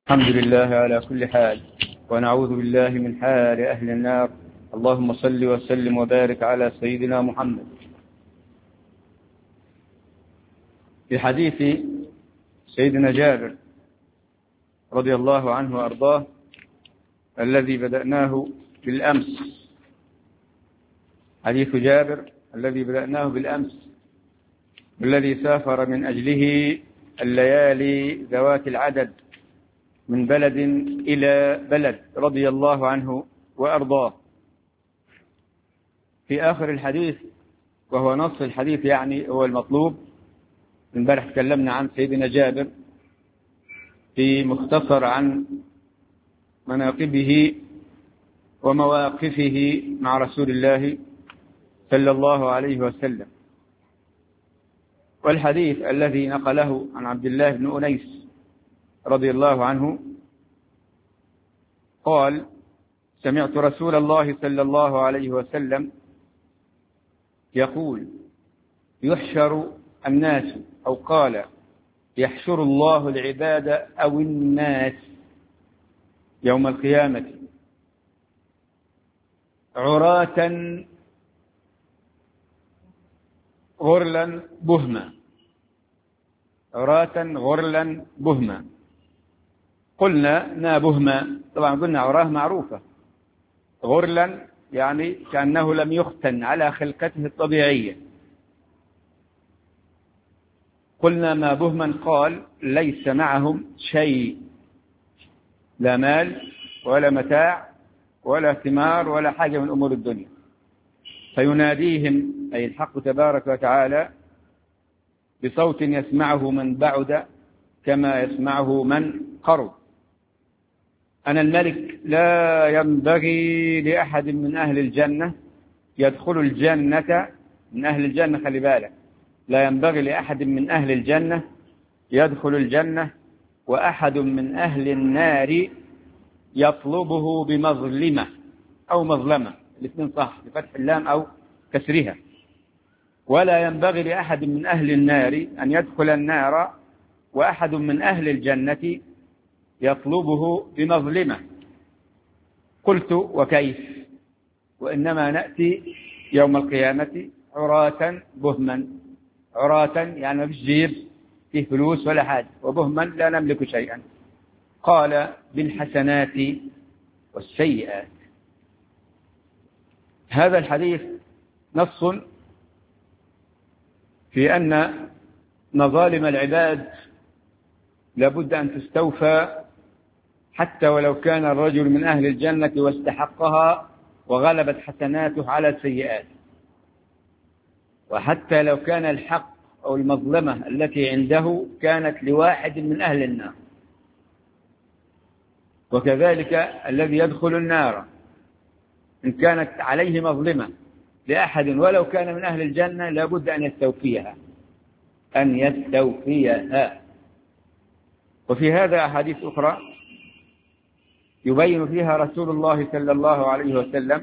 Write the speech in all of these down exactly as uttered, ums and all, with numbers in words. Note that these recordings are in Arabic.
الحمد لله على كل حال، ونعوذ بالله من حال أهل النار. اللهم صل وسلم وبارك على سيدنا محمد. في حديث سيدنا جابر رضي الله عنه وأرضاه الذي بدأناه بالأمس، حديث جابر الذي بدأناه بالأمس، والذي سافر من أجله الليالي ذوات العدد من بلد إلى بلد رضي الله عنه وأرضاه. في آخر الحديث، وهو نص الحديث يعني هو المطلوب، امبارح تكلمنا عن سيدنا جابر في مختصر عن مناقبه ومواقفه مع رسول الله صلى الله عليه وسلم. والحديث الذي نقله عن عبد الله بن أنيس رضي الله عنه قال: سمعت رسول الله صلى الله عليه وسلم يقول: يحشر الناس، أو قال: يحشر الله العباد أو الناس يوم القيامة عراة غرلا بهما، عراة غرلا بهما. قلنا ما بهما، طبعا قلنا عراه معروفة، غرلا يعني كأنه لم يختن على خلقته الطبيعية. قلنا ما بهما، قال: ليس معهم شيء، لا مال ولا متاع ولا ثمار ولا حاجة من أمور الدنيا. فيناديهم أي الحق تبارك وتعالى بصوت يسمعه من بعد كما يسمعه من قرب: أنا الملك، لا ينبغي لأحد من أهل الجنة يدخل الجنة، من أهل الجنة خلي بالك، لا ينبغي لأحد من أهل الجنة يدخل الجنة، وأحد من أهل النار يطلبه بمظلمة أو مظلمة، الاثنين صح، بفتح اللام أو كسرها. ولا ينبغي لأحد من أهل النار أن يدخل النار، وأحد من أهل الجنة يطلبه بمظلمة. قلت: وكيف؟ وإنما نأتي يوم القيامة عراة بهما، عراة يعني ما فيش جيب فيه فلوس ولا حاجة، وبهما لا نملك شيئا. قال: بالحسنات والسيئات. هذا الحديث نص في أن مظالم العباد لابد أن تستوفى، حتى ولو كان الرجل من أهل الجنة واستحقها وغلبت حسناته على السيئات، وحتى لو كان الحق أو المظلمة التي عنده كانت لواحد من أهل النار. وكذلك الذي يدخل النار إن كانت عليه مظلمة لأحد ولو كان من أهل الجنة لابد أن يستوفيها، أن يستوفيها. وفي هذا أحاديث أخرى يبين فيها رسول الله صلى الله عليه وسلم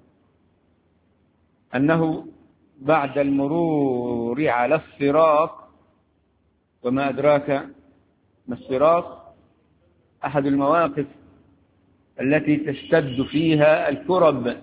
أنه بعد المرور على الصراط، وما أدراك ما الصراط، أحد المواقف التي تشتد فيها الكرب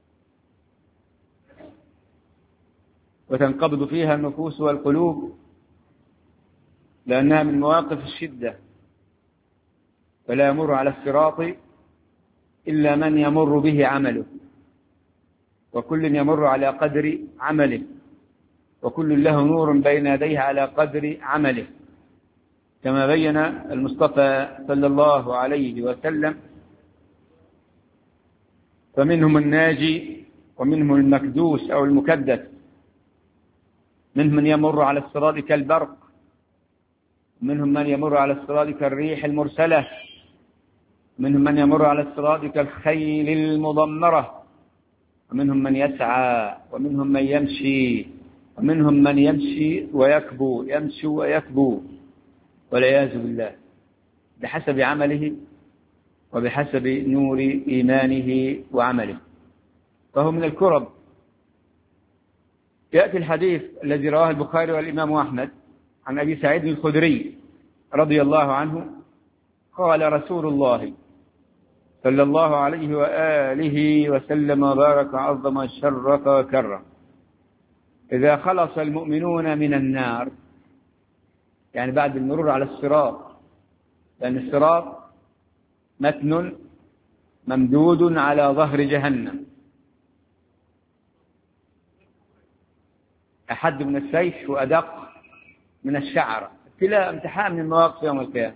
وتنقبض فيها النفوس والقلوب، لأنها من مواقف الشدة. فلا يمر على الصراط إلا من يمر به عمله، وكل يمر على قدر عمله، وكل له نور بين يديه على قدر عمله، كما بين المصطفى صلى الله عليه وسلم: فمنهم الناجي ومنهم المكدوس أو المكدس، منهم من يمر على الصراط كالبرق، منهم من يمر على الصراط كالريح المرسلة، منهم من يمر على الصراط كالخيل المضمرة، ومنهم من يسعى، ومنهم من يمشي، ومنهم من يمشي ويكبو، يمشي ويكبو والعياذ بالله، بحسب عمله وبحسب نور إيمانه وعمله، فهو من الكرب. يأتي الحديث الذي رواه البخاري والإمام أحمد عن أبي سعيد الخدري رضي الله عنه قال رسول الله صلى الله عليه وآله وسلم وبارك وعظم وشرف وكرم: إذا خلص المؤمنون من النار، يعني بعد المرور على الصراط، لأن الصراط متن ممدود على ظهر جهنم أحد من السيف وأدق من الشعرة، ابتلاء امتحان من مواقف يوم القيامة.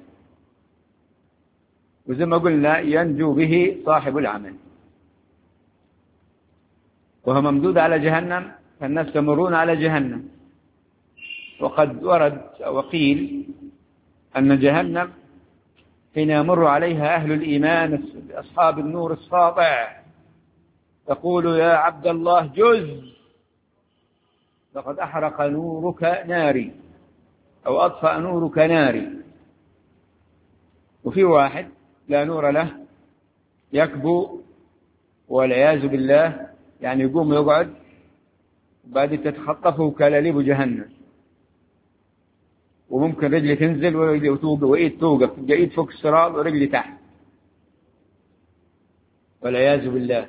وزي ما قلنا ينجو به صاحب العمل، وهو ممدود على جهنم، فالناس يمرون على جهنم. وقد ورد وقيل أن جهنم حين يمر عليها أهل الإيمان أصحاب النور الساطع تقول: يا عبد الله جز، لقد أحرق نورك ناري، أو أطفأ نورك ناري. وفي واحد لا نور له يكبو والعياذ بالله، يعني يقوم ويقعد وبعدين تتخطفه كلاليب جهنم، وممكن رجلي تنزل وإيد توقف، تبقى إيد فوق الصراط ورجلي تحت والعياذ بالله.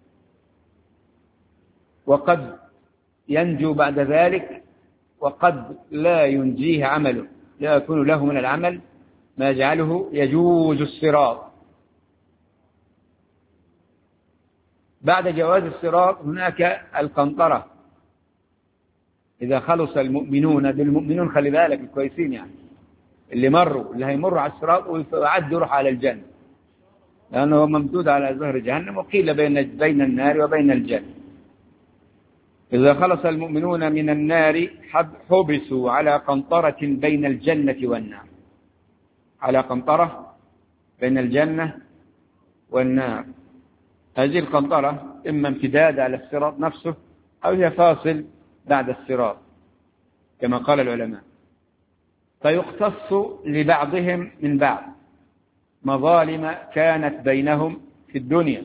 وقد ينجو بعد ذلك، وقد لا ينجيه عمله، لا يكون له من العمل ما يجعله يجوز الصراط. بعد جواز الصراط هناك القنطرة. إذا خلص المؤمنون بالمؤمنون، خلي بالك الكويسين، يعني اللي مروا اللي هيمروا على الصراط ويعد يروح على الجنة، لأنه ممدود على ظهر جهنم، وقيل بين بين النار وبين الجنة. إذا خلص المؤمنون من النار حبسوا على قنطرة بين الجنة والنار، على قنطرة بين الجنة والنار. هذه القنطرة إما امتداد على الصراط نفسه، أو هي فاصل بعد الصراط كما قال العلماء. فيختص لبعضهم من بعض مظالم كانت بينهم في الدنيا،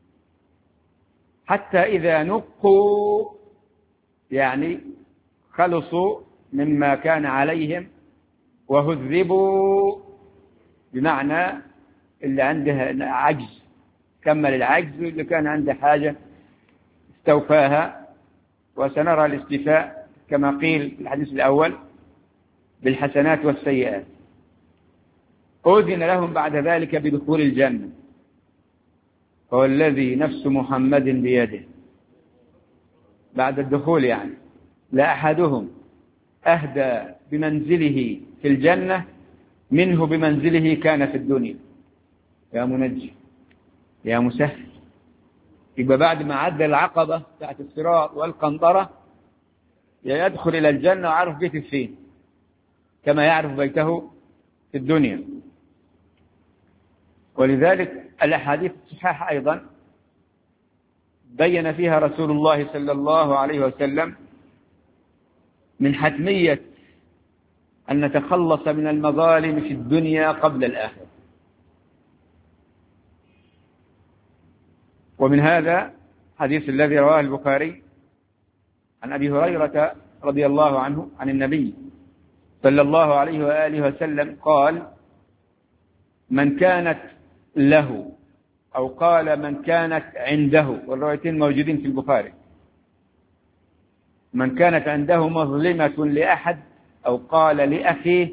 حتى إذا نقوا، يعني خلصوا مما كان عليهم، وهذبوا بمعنى اللي عنده عجز كمل العجز، واللي كان عنده حاجة استوفاها. وسنرى الاستيفاء كما قيل في الحديث الأول بالحسنات والسيئات. أذن لهم بعد ذلك بدخول الجنة. هو الذي نفس محمد بيده، بعد الدخول يعني لا أحدهم أهدى بمنزله في الجنة منه بمنزله كان في الدنيا. يا منجي يا مسهل. يبقى بعد ما عدى العقبة بتاعت الصراط والقنطرة يدخل إلى الجنة وعرف بيته فين، كما يعرف بيته في الدنيا. ولذلك الأحاديث الصحيحة أيضا بين فيها رسول الله صلى الله عليه وسلم من حتمية أن نتخلص من المظالم في الدنيا قبل الآخرة. ومن هذا حديث الذي رواه البخاري عن أبي هريرة رضي الله عنه عن النبي صلى الله عليه وآله وسلم قال: من كانت له، أو قال من كانت عنده، والروايتين موجودين في البخاري، من كانت عنده مظلمة لأحد، أو قال لأخيه،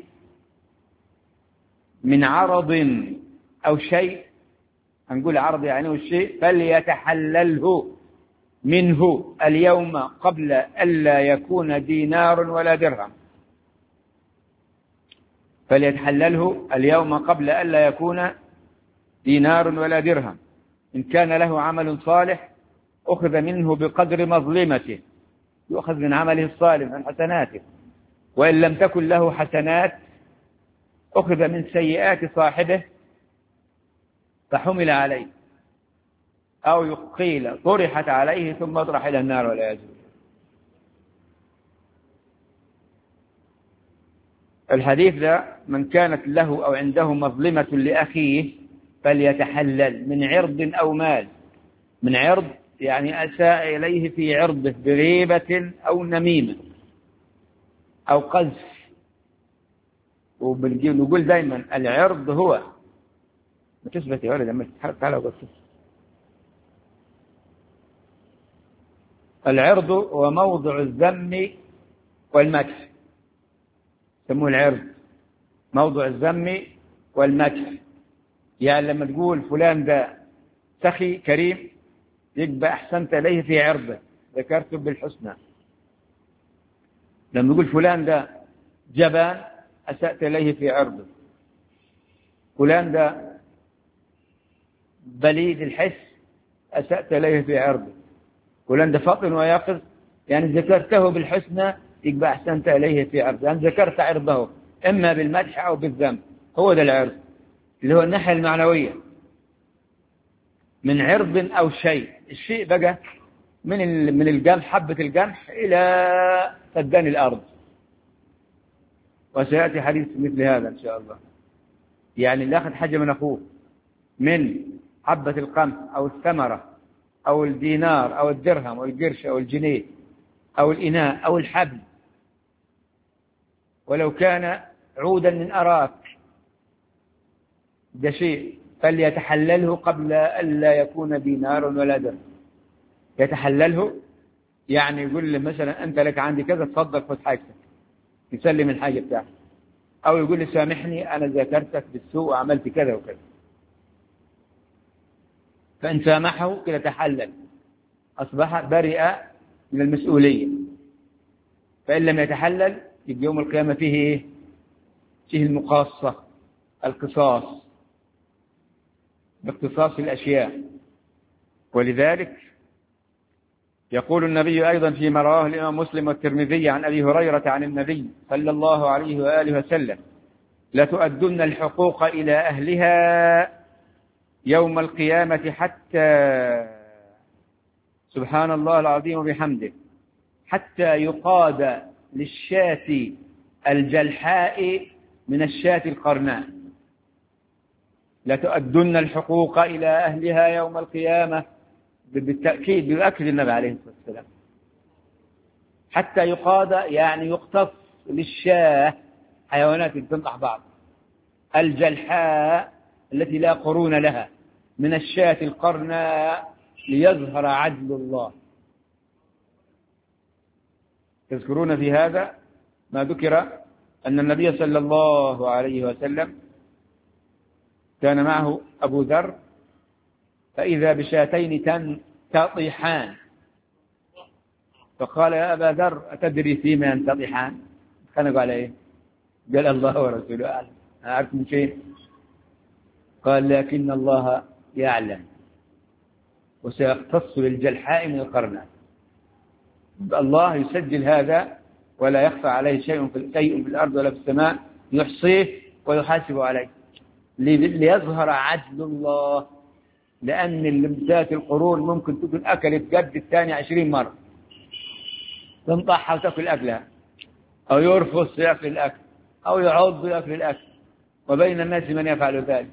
من عرض أو شيء، هنقول عرض يعني الشيء، فليتحلله منه اليوم قبل ألا يكون دينار ولا درهم. فليتحلله اليوم قبل ألا يكون دينار ولا درهم. إن كان له عمل صالح أخذ منه بقدر مظلمته، يؤخذ من عمله الصالح من حسناته. وإن لم تكن له حسنات أخذ من سيئات صاحبه فحمل عليه، أو قيل طرحت عليه ثم اطرح إلى النار والعياذ بالله. الحديث ده: من كانت له أو عنده مظلمة لأخيه فليتحلل من عرض أو مال. من عرض يعني أساء إليه في عرضه بغيبة أو نميمة أو قذف. ونقول دائما العرض هو ما تثبت يا ولد لما تتحرك تعالى وبس. العرض هو موضع الذم والمدح، يسموه العرض، موضع الذم والمدح. يعني لما تقول فلان ده سخي كريم يبقى أحسنت إليه في عرضه، ذكرته بالحسنى. لما تقول فلان ده جبان أسأت إليه في عرضه. فلان ده بليد الحس أسأت إليه في عرضه. فلان ده فطن ويقظ يعني ذكرته بالحسنى يبقى أحسنت إليه في عرضه، يعني ذكرت عرضه إما بالمدح أو بالذم. هو ده العرض اللي هو الناحية المعنوية من عرض أو شيء. الشيء بقى من من الجمح، حبة الجمح إلى فدان الأرض، وسيأتي حديث مثل هذا إن شاء الله. يعني اللي أخذ حاجة من أخوه من حبة القمح أو الثمرة أو الدينار أو الدرهم أو القرش أو الجنيه أو الإناء أو الحبل، ولو كان عودا من أراك، ده شيء فليتحلله قبل ألا يكون دينار ولا درهم. يتحلله يعني يقول له مثلا أنت لك عندي كذا تفضل خذ حاجتك، يسلم الحاجة بتاعتك، أو يقول لي سامحني أنا ذكرتك بالسوء وعملت كذا وكذا، فإن سامحه كده تحلل، أصبح برئ من المسؤولية. فإن لم يتحلل يبقى يوم القيامة فيه إيه؟ فيه المقاصة، القصاص، باقتصاص الأشياء. ولذلك يقول النبي أيضا فيما رواه الإمام مسلم والترمذي عن أبي هريرة عن النبي صلى الله عليه وآله وسلم: لتؤدن الحقوق إلى أهلها يوم القيامة حتى، سبحان الله العظيم وبحمده، حتى يقاد للشاة الجلحاء من الشاة القرناء. لتؤدن الحقوق إلى أهلها يوم القيامة، بالتأكيد بيؤكد النبي عليه الصلاة والسلام. حتى يقاد يعني يقتص للشاة، حيوانات تنطح بعض، الجلحاء التي لا قرون لها من الشاة القرناء، ليظهر عدل الله. تذكرون في هذا ما ذكر أن النبي صلى الله عليه وسلم كان معه أبو ذر، فإذا بشاتين تنتطحان، فقال يا أبا ذر أتدري فيما ينتطحان؟ خنقوا على إيه؟ قال الله ورسوله أعلم. أعرف من شيء؟ قال لكن الله يعلم وسيختص للجلحاء من القرناء. الله يسجل هذا ولا يخفى عليه شيء في شيء في الأرض ولا في السماء، يحصيه ويحاسب عليه ليظهر عدل الله. لأن اللمسات القرون ممكن تكون أكلت قد الثاني عشرين مرة، تنطحها وتأكل أكلها، أو يرفض يأكل الأكل، أو يعض يأكل الأكل. وبين الناس من يفعل ذلك،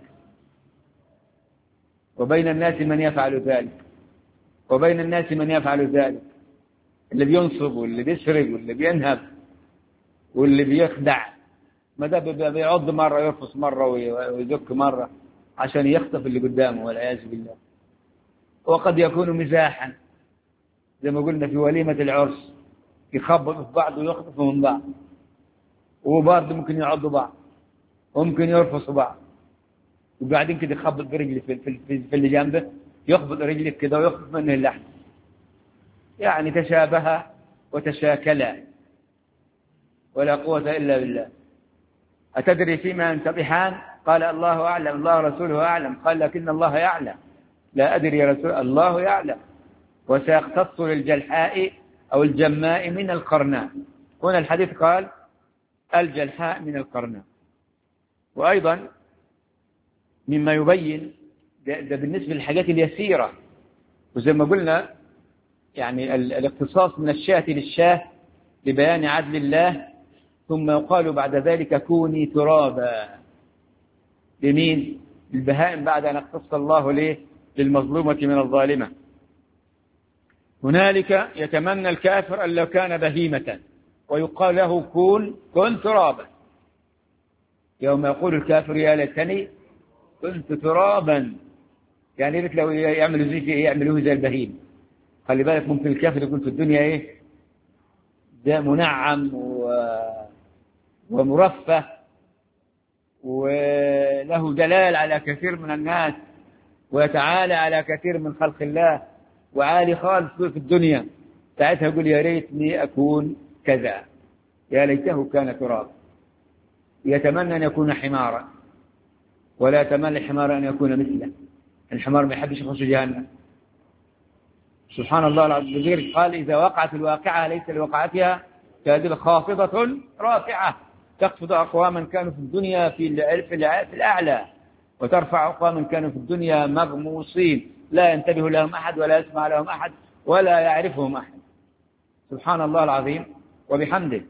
وبين الناس من يفعل ذلك، وبين الناس من يفعل ذلك، اللي بينصب واللي بيسرق واللي بينهب واللي بيخدع. ما ده بيعض مرة يرفض مرة ويذك مرة عشان يخطف اللي قدامه والعياذ بالله. وقد يكون مزاحا زي ما قلنا في وليمة العرس، يخبط في بعض ويخطفوا من بعض، وبرضه ممكن يعضوا بعض وممكن يرفصوا بعض، وقاعدين كده يخبط برجلي في, في, في, في اللي جنبه، يخبط رجلك كده ويخطف منه اللحم. يعني تشابه وتشاكلا ولا قوة إلا بالله. أتدري فيما ينتطحان؟ قال الله أعلم، الله رسوله أعلم. قال لكن الله يعلم. لا أدري يا رسول الله يعلم. وسيختص للجلحاء أو الجماء من القرناء. هنا الحديث قال الجلحاء من القرناء. وأيضا مما يبين ده, ده بالنسبة للحاجات اليسيرة، وزي ما قلنا يعني الاختصاص من الشاة للشاة لبيان عدل الله، ثم يقال بعد ذلك كوني ترابا لمين؟ البهائم، بعد أن اختص الله ليه للمظلومة من الظالمة. هنالك يتمنى الكافر أن لو كان بهيمة ويقال له كون كن ترابا. يوم يقول الكافر يا ليتني كنت ترابا. يعني يا ريت لو يعملوا زي يعملوه زي البهيم. خلي بالك ممكن الكافر يكون في الدنيا ايه ده منعم و... ومرفه وله دلال على كثير من الناس ويتعالى على كثير من خلق الله وعالي خالص في الدنيا. ساعتها يقول يا ريتني أكون كذا، يا ليته كان تراب. يتمنى أن يكون حمارا، ولا يتمنى الحمار أن يكون مثله. الحمار ما يحبش يخش جهنم. سبحان الله العظيم. قال إذا وقعت الواقعة ليس لوقعتها كاذبة خافضة رافعة تخفض أقواما كانوا في الدنيا في في الأعلى وترفع أقواما كانوا في الدنيا مغموصين لا ينتبه لهم أحد ولا يسمع لهم أحد ولا يعرفهم أحد. سبحان الله العظيم وبحمده.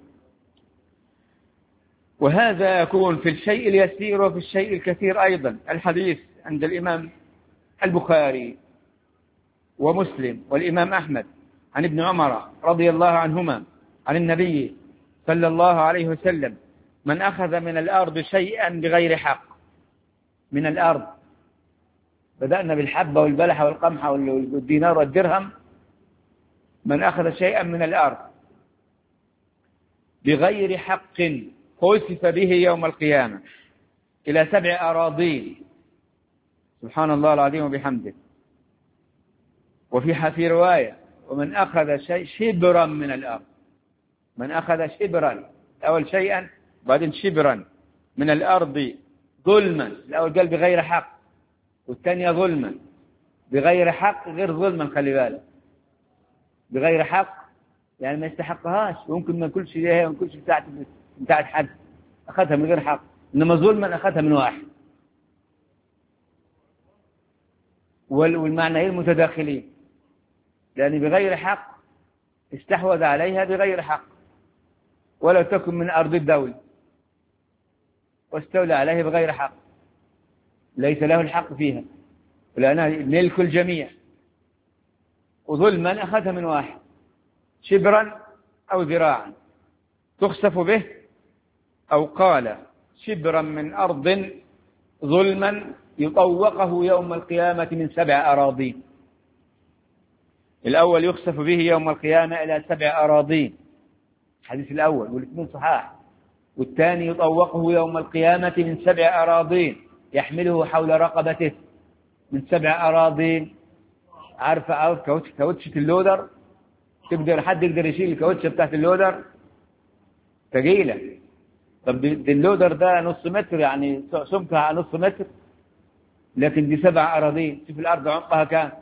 وهذا يكون في الشيء اليسير وفي الشيء الكثير أيضا. الحديث عند الإمام البخاري ومسلم والإمام أحمد عن ابن عمر رضي الله عنهما عن النبي صلى الله عليه وسلم: من أخذ من الأرض شيئا بغير حق، من الأرض بدأنا بالحبة والبلحة والقمحة والدينار والدرهم، من أخذ شيئا من الأرض بغير حق خسف به يوم القيامة إلى سبع أراضين. سبحان الله العظيم وبحمده. وفي في رواية: ومن أخذ شيء شبرا من الأرض، من أخذ شبرا، أول شيئا بعدين شبرا من الأرض ظلما. الأول قال بغير حق، والثانية ظلما. بغير حق غير ظلما، خلي بالك. بغير حق يعني ما يستحقهاش، وممكن ما يكونش ليها وما يكونش بتاعت بتاعت حد، أخذها من غير حق. إنما ظلما أخذها من واحد. والمعنى المتداخلين، لأن بغير حق استحوذ عليها بغير حق، ولو تكن من أرض الدولة واستولى عليها بغير حق ليس له الحق فيها، لأنها ملك الجميع. وظلما أخذها من واحد شبرا أو ذراعا تخسف به، أو قال شبرا من أرض ظلما يطوقه يوم القيامة من سبع أراضين. الأول يخسف به يوم القيامة إلى سبع أراضين، الحديث الأول، والاثنين صحاح. والثاني يطوقه يوم القيامة من سبع أراضين يحمله حول رقبته من سبع أراضين. عارفة عارف كاوتشة اللودر؟ تقدر حد يقدر يشيل الكاوتشة بتاعت اللودر؟ ثقيلة. طب دي اللودر ده نص متر، يعني سمكها نص متر، لكن دي سبع أراضين. شوف الأرض عمقها كام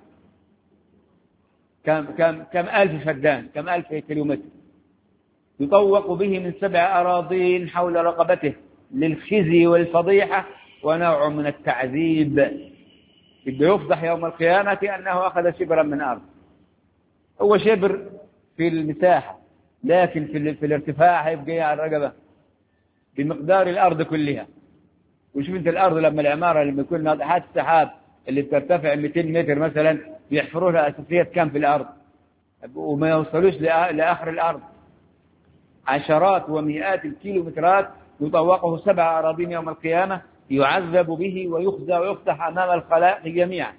كم كم كم ألف فدان، كم ألف كيلومتر. يطوق به من سبع أراضين حول رقبته للخزي والفضيحة ونوع من التعذيب. بده يفضح يوم القيامة أنه أخذ شبرا من أرض. هو شبر في المساحة، لكن في, في الارتفاع هيبقى على الرقبة بمقدار الأرض كلها. وشوف انت الأرض لما العمارة لما يكون ناطحات السحاب اللي بترتفع مئتين متر مثلا بيحفروا لها أساسيات كم في الأرض وما يوصلوش لآخر الأرض، عشرات ومئات الكيلومترات. يطوقه سبع أراضين يوم القيامة يعذب به ويخزى ويفتح أمام الخلائق جميعا،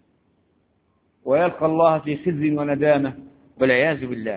ويلقى الله في خزي وندامة والعياذ بالله.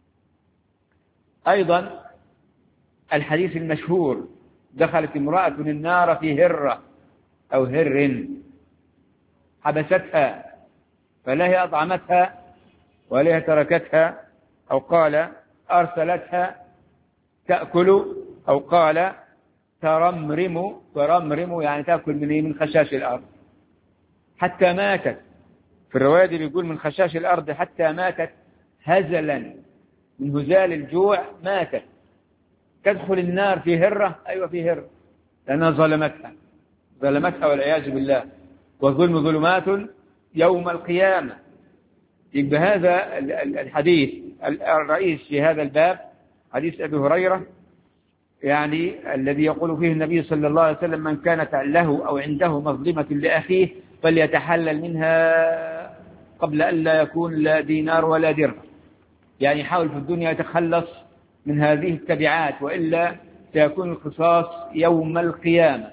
أيضا الحديث المشهور: دخلت امرأة النار في هرة أو هر، حبستها فلا هي أطعمتها ولا هي تركتها، أو قال أرسلتها تأكل، أو قال ترمرم. ترمرم يعني تأكل من من خشاش الأرض حتى ماتت. في الرواية دي بيقول من خشاش الأرض حتى ماتت هزلا، من هزال الجوع ماتت. تدخل النار في هرة، أيوة في هرة، لأنها ظلمتها ظلمتها والعياذ بالله. والظلم ظلمات يوم القيامة. يبقى هذا الحديث الرئيس في هذا الباب حديث أبي هريرة، يعني الذي يقول فيه النبي صلى الله عليه وسلم: من كانت له أو عنده مظلمة لأخيه فليتحلل منها قبل أن لا يكون لا دينار ولا درهم. يعني يحاول في الدنيا يتخلص من هذه التبعات، وإلا سيكون القصاص يوم القيامة.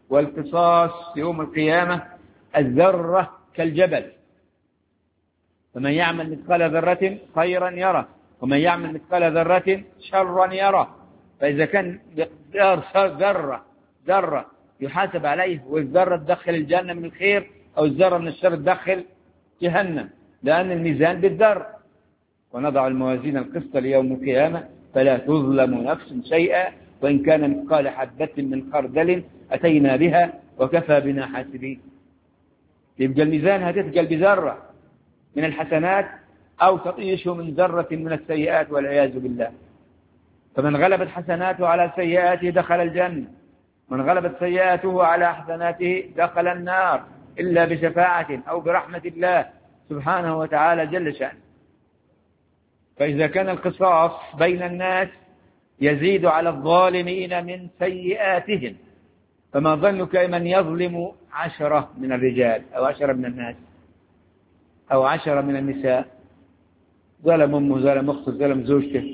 والقصاص يوم القيامة الذرة كالجبل، فمن يعمل مثقال ذرة خيرا يره ومن يعمل مثقال ذرة شرا يره. فإذا كان ذرة ذرة يحاسب عليه، والذرة تدخل الجنة من الخير أو الذرة من الشر تدخل جهنم، لأن الميزان بالذر. ونضع الموازين القسط ليوم القيامة فلا تظلم نفس شيئا وإن كان مثقال حبة من خردل أتينا بها وكفى بنا حاسبين. يبقى الميزان هتثقل بذرة من الحسنات أو تطيشه من ذرة من السيئات والعياذ بالله. فمن غلبت حسناته على سيئاته دخل الجنة، من غلبت سيئاته على حسناته دخل النار إلا بشفاعة أو برحمة الله سبحانه وتعالى جل شأنه. فإذا كان القصاص بين الناس يزيد على الظالمين من سيئاتهم، فما ظنك من يظلم عشرة من الرجال أو عشرة من الناس أو عشرة من النساء، ظلم أمه، ظلم أخته، ظلم زوجته،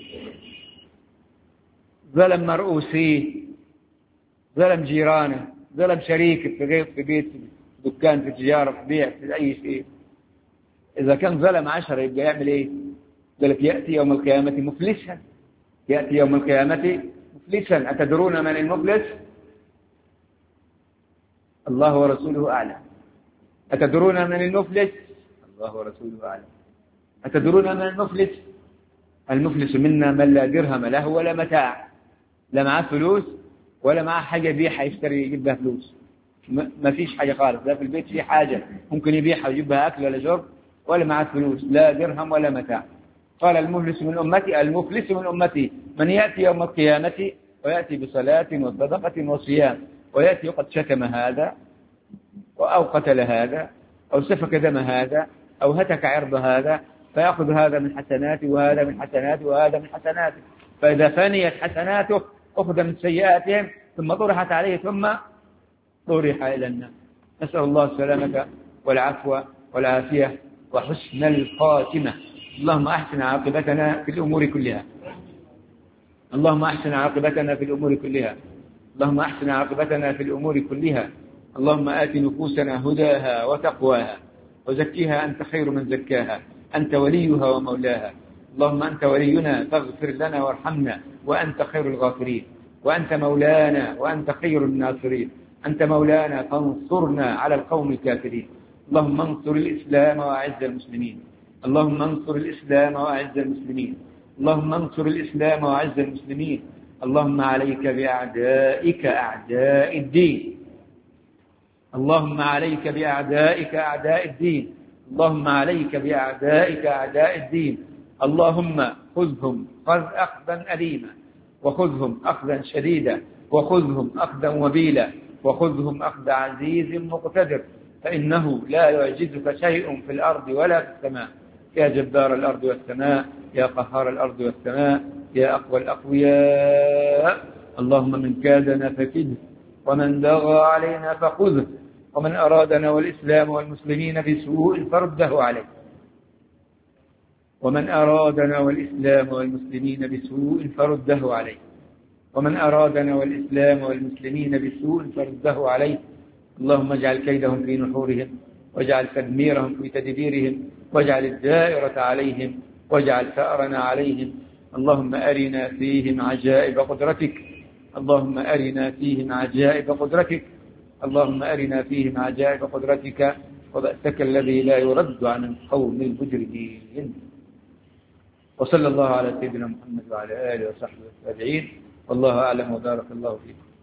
ظلم مرؤوسيه، ظلم جيرانه، ظلم شريكه في غير في بيت، في دكان، في تجارة، في بيع، في أي شيء. إذا كان ظلم عشرة يبقى يعمل إيه؟ قال لك يأتي يوم القيامة مفلسا، يأتي يوم القيامة مفلسا. أتدرون من المفلس؟ الله ورسوله أعلم. أتدرون من المفلس؟ الله ورسوله أعلم. أتدرون من المفلس؟ المفلس منا من لا درهم له ولا متاع، لا معاه فلوس ولا معاه حاجة يبيعها يشتري يجيب بها فلوس، ما فيش حاجة خالص، لا في البيت في حاجة ممكن يبيعها ويجيب بها أكل ولا شرب، ولا معاه فلوس، لا درهم ولا متاع. قال المفلس من أمتي، المفلس من أمتي من يأتي يوم القيامة ويأتي بصلاة وصدقة وصيام، ويأتي قد شتم هذا أو قتل هذا أو سفك دم هذا أو هتك عرض هذا، فيأخذ هذا من حسناته وهذا من حسناته وهذا من حسناته، فإذا فنيت حسناته أخذ من سيئاتهم ثم طرحت عليه ثم طرح إلى النار. نسأل الله السلامة والعفو والعافية وحسن الخاتمة. اللهم أحسن عاقبتنا في الأمور كلها، اللهم أحسن عاقبتنا في الأمور كلها، اللهم أحسن عاقبتنا في الأمور كلها. اللهم آت نفوسنا هداها وتقواها وزكيها أنت خير من زكاها، أنت وليها ومولاها. اللهم أنت ولينا فاغفر لنا وارحمنا وأنت خير الغافرين، وأنت مولانا وأنت خير الناصرين، أنت مولانا فانصرنا على القوم الكافرين. اللهم انصر الإسلام وأعز المسلمين، اللهم انصر الإسلام وأعز المسلمين، اللهم انصر الإسلام وأعز المسلمين. اللهم عليك بأعدائك أعداء الدين، اللهم عليك بأعدائك أعداء الدين، اللهم عليك بأعدائك أعداء الدين. اللهم خذهم خذ أخذا أليما، وخذهم أخذا شديدا، وخذهم أخذا وبيلا، وخذهم أخذ عزيز مقتدر، فإنه لا يعجزك شيء في الأرض ولا في السماء. يا جبار الأرض والسماء، يا قهار الأرض والسماء، يا أقوى الأقوياء. اللهم من كادنا فكده، ومن بغى علينا فخذه، ومن أرادنا والإسلام والمسلمين بسوء فرده عليه، ومن أرادنا والإسلام والمسلمين بسوء فرده عليه، ومن أرادنا والإسلام والمسلمين بسوء فرده عليه. اللهم اجعل كيدهم في نحورهم، واجعل تدميرهم في تدبيرهم، واجعل الدائرة عليهم، واجعل ثأرنا عليهم. اللهم أرنا فيهم عجائب قدرتك، اللهم أرنا فيهم عجائب قدرتك، اللهم أرنا فيهم عجائب قدرتك وبأسك الذي لا يرد عن القوم المجرمين. وصلى الله على سيدنا محمد وعلى آله وصحبه والتابعين، والله أعلم وبارك الله فيكم.